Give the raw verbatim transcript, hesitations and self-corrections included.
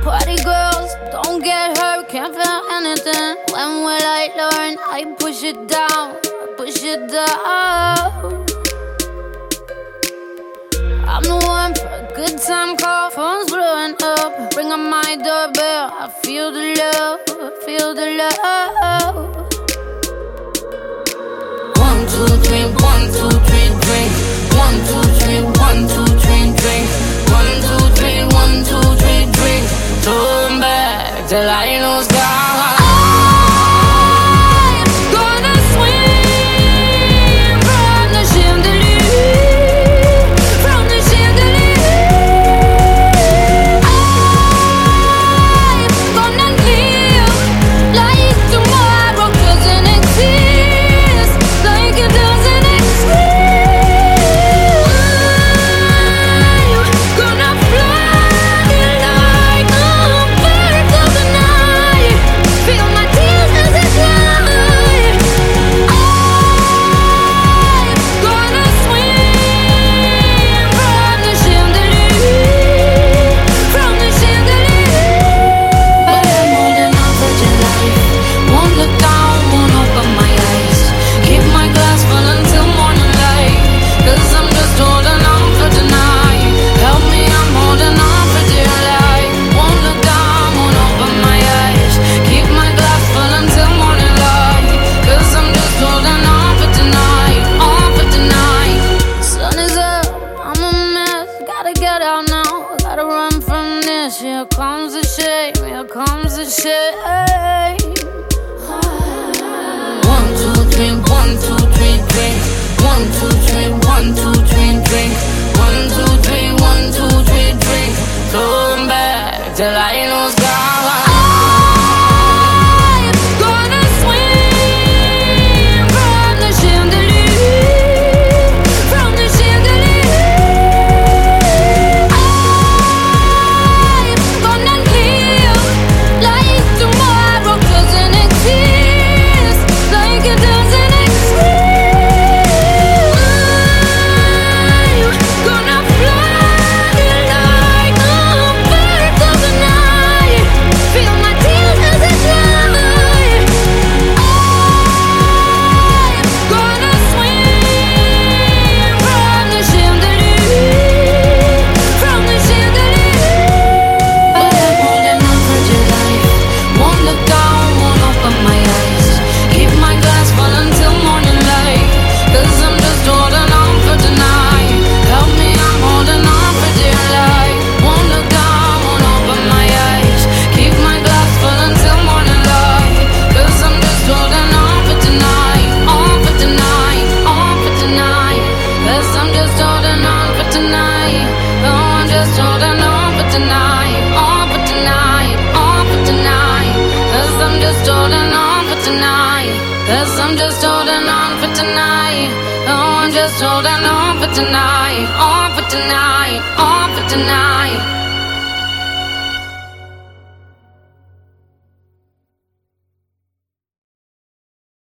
Party girls, don't get hurt, can't feel anything. When will I learn? I push it down, push it down. I'm the one for a good time call, phone's blowing up. Ring on my doorbell, I feel the love, I feel the love. One, two, three, one, two, three, drink. One, two, three, one, two, three, drink. One, two, three, one, two, three, drink. Turn back till I lose God. Here comes the shame, here comes the shame. One, two, three, one, two, three, drink. One, two, three, one, two, three, drink. One, two, three, one, two, three, drink. Turn back till I lose God. Cause I'm just holding on for tonight. Oh, I'm just holding on for tonight. On for tonight, on for tonight.